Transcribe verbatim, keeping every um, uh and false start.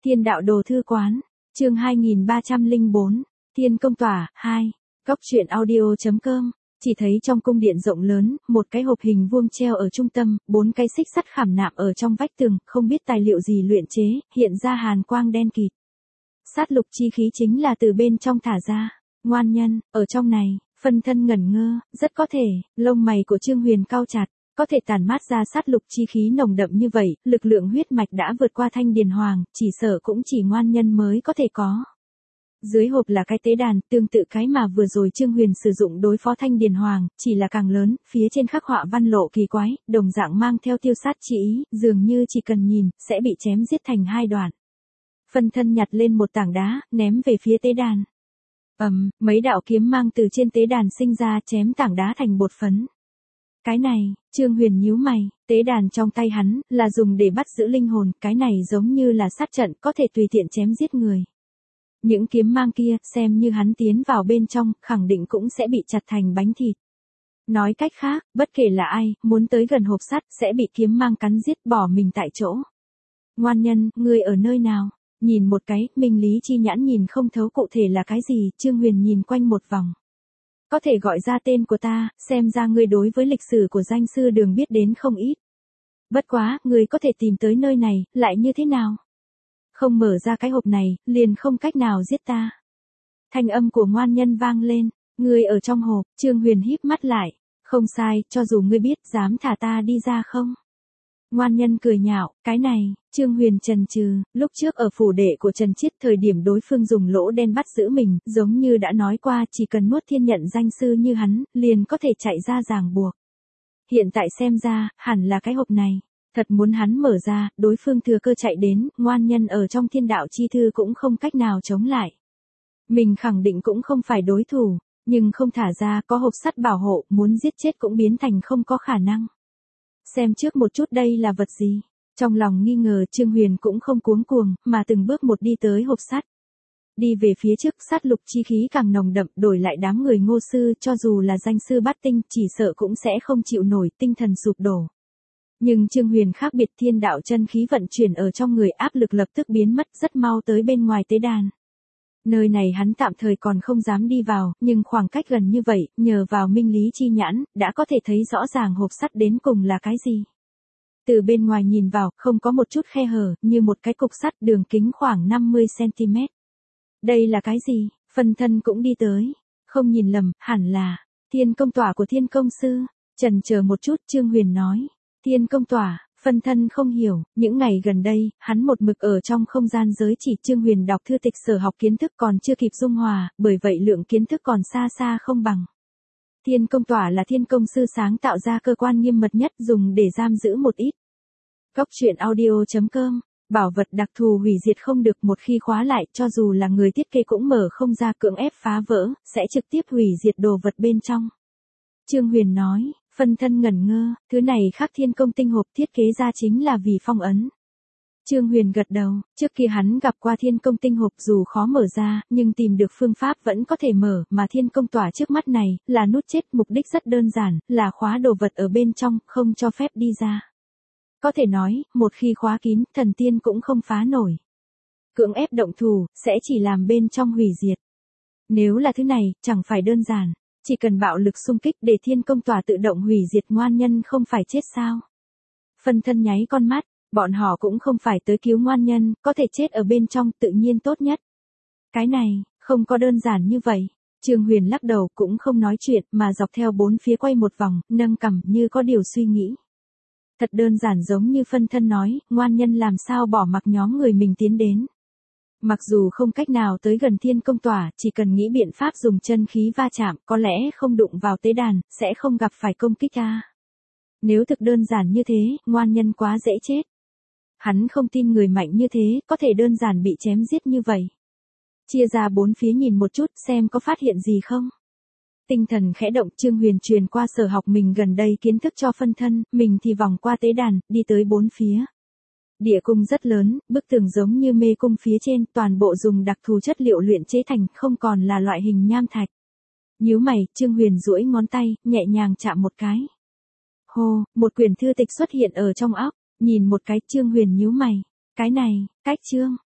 Thiên đạo đồ thư quán, chương hai nghìn ba trăm lẻ bốn, Thiên công tỏa, hai, Cóc truyện audio chấm com. Chỉ thấy trong cung điện rộng lớn, một cái hộp hình vuông treo ở trung tâm, bốn cái xích sắt khảm nạm ở trong vách tường, không biết tài liệu gì luyện chế, hiện ra hàn quang đen kịt. Sát lục chi khí chính là từ bên trong thả ra. Ngoan nhân, ở trong này, phân thân ngẩn ngơ, rất có thể, lông mày của Trương Huyền cau chặt, có thể tản mát ra sát lục chi khí nồng đậm như vậy, lực lượng huyết mạch đã vượt qua Thanh Điền Hoàng, chỉ sợ cũng chỉ ngoan nhân mới có thể có. Dưới hộp là cái tế đàn, tương tự cái mà vừa rồi Trương Huyền sử dụng đối phó Thanh Điền Hoàng, chỉ là càng lớn, phía trên khắc họa văn lộ kỳ quái, đồng dạng mang theo tiêu sát chi ý, dường như chỉ cần nhìn, sẽ bị chém giết thành hai đoạn. Phân thân nhặt lên một tảng đá, ném về phía tế đàn. Ầm, um, mấy đạo kiếm mang từ trên tế đàn sinh ra chém tảng đá thành bột phấn. Cái này, Trương Huyền nhíu mày, tế đàn trong tay hắn, là dùng để bắt giữ linh hồn, cái này giống như là sát trận, có thể tùy tiện chém giết người. Những kiếm mang kia, xem như hắn tiến vào bên trong, khẳng định cũng sẽ bị chặt thành bánh thịt. Nói cách khác, bất kể là ai, muốn tới gần hộp sắt, sẽ bị kiếm mang cắn giết bỏ mình tại chỗ. Ngoan nhân, ngươi ở nơi nào? Nhìn một cái, Minh Lý Chi Nhãn nhìn không thấu cụ thể là cái gì, Trương Huyền nhìn quanh một vòng. Có thể gọi ra tên của ta, xem ra ngươi đối với lịch sử của danh sư Đường biết đến không ít. Bất quá, ngươi có thể tìm tới nơi này, lại như thế nào? Không mở ra cái hộp này, liền không cách nào giết ta. Thanh âm của ngoan nhân vang lên, ngươi ở trong hộp, Trương Huyền híp mắt lại, không sai, cho dù ngươi biết, dám thả ta đi ra không? Ngoan nhân cười nhạo, cái này, Trương Huyền chần chừ, lúc trước ở phủ đệ của Trần Chiết thời điểm đối phương dùng lỗ đen bắt giữ mình, giống như đã nói qua chỉ cần nuốt thiên nhận danh sư như hắn, liền có thể chạy ra ràng buộc. Hiện tại xem ra, hẳn là cái hộp này. Thật muốn hắn mở ra, đối phương thừa cơ chạy đến, ngoan nhân ở trong thiên đạo chi thư cũng không cách nào chống lại. Mình khẳng định cũng không phải đối thủ, nhưng không thả ra, có hộp sắt bảo hộ, muốn giết chết cũng biến thành không có khả năng. Xem trước một chút đây là vật gì. Trong lòng nghi ngờ Trương Huyền cũng không cuống cuồng, mà từng bước một đi tới hộp sắt. Đi về phía trước, sát lục chi khí càng nồng đậm, đổi lại đám người Ngô sư, cho dù là danh sư bát tinh, chỉ sợ cũng sẽ không chịu nổi, tinh thần sụp đổ. Nhưng Trương Huyền khác biệt, thiên đạo chân khí vận chuyển ở trong người, áp lực lập tức biến mất, rất mau tới bên ngoài tế đàn. Nơi này hắn tạm thời còn không dám đi vào, nhưng khoảng cách gần như vậy, nhờ vào Minh Lý Chi Nhãn, đã có thể thấy rõ ràng hộp sắt đến cùng là cái gì. Từ bên ngoài nhìn vào, không có một chút khe hở, như một cái cục sắt đường kính khoảng năm mươi xăng-ti-mét. Đây là cái gì? Phân thân cũng đi tới. Không nhìn lầm, hẳn là Thiên công tỏa của Thiên công sư. Chần chờ một chút, Trương Huyền nói. Thiên công tỏa, phân thân không hiểu, những ngày gần đây, hắn một mực ở trong không gian giới chỉ. Trương Huyền đọc thư tịch sở học kiến thức còn chưa kịp dung hòa, bởi vậy lượng kiến thức còn xa xa không bằng. Thiên công tỏa là Thiên công sư sáng tạo ra cơ quan nghiêm mật nhất dùng để giam giữ một ít. Cóc truyện audio chấm com, bảo vật đặc thù hủy diệt không được, một khi khóa lại, cho dù là người thiết kế cũng mở không ra, cưỡng ép phá vỡ, sẽ trực tiếp hủy diệt đồ vật bên trong. Trương Huyền nói. Phân thân ngẩn ngơ, thứ này khác Thiên công tinh hộp, thiết kế ra chính là vì phong ấn. Trương Huyền gật đầu, trước kia hắn gặp qua Thiên công tinh hộp dù khó mở ra, nhưng tìm được phương pháp vẫn có thể mở, mà Thiên công tỏa trước mắt này, là nút chết, mục đích rất đơn giản, là khóa đồ vật ở bên trong, không cho phép đi ra. Có thể nói, một khi khóa kín, thần tiên cũng không phá nổi. Cưỡng ép động thủ, sẽ chỉ làm bên trong hủy diệt. Nếu là thứ này, chẳng phải đơn giản. Chỉ cần bạo lực xung kích để Thiên công tỏa tự động hủy diệt, ngoan nhân không phải chết sao? Phân thân nháy con mắt, bọn họ cũng không phải tới cứu ngoan nhân, có thể chết ở bên trong tự nhiên tốt nhất. Cái này, không có đơn giản như vậy. Trương Huyền lắc đầu cũng không nói chuyện mà dọc theo bốn phía quay một vòng, nâng cằm như có điều suy nghĩ. Thật đơn giản giống như phân thân nói, ngoan nhân làm sao bỏ mặc nhóm người mình tiến đến. Mặc dù không cách nào tới gần Thiên công tỏa, chỉ cần nghĩ biện pháp dùng chân khí va chạm, có lẽ không đụng vào tế đàn, sẽ không gặp phải công kích ta. Nếu thực đơn giản như thế, ngoan nhân quá dễ chết. Hắn không tin người mạnh như thế, có thể đơn giản bị chém giết như vậy. Chia ra bốn phía nhìn một chút, xem có phát hiện gì không. Tinh thần khẽ động, Trương Huyền truyền qua sở học mình gần đây kiến thức cho phân thân, mình thì vòng qua tế đàn, đi tới bốn phía. Địa cung rất lớn, bức tường giống như mê cung phía trên, toàn bộ dùng đặc thù chất liệu luyện chế thành, không còn là loại hình nham thạch. Nhíu mày, Trương Huyền duỗi ngón tay, nhẹ nhàng chạm một cái. Hô, một quyển thư tịch xuất hiện ở trong óc, nhìn một cái, Trương Huyền nhíu mày. Cái này, cách chương,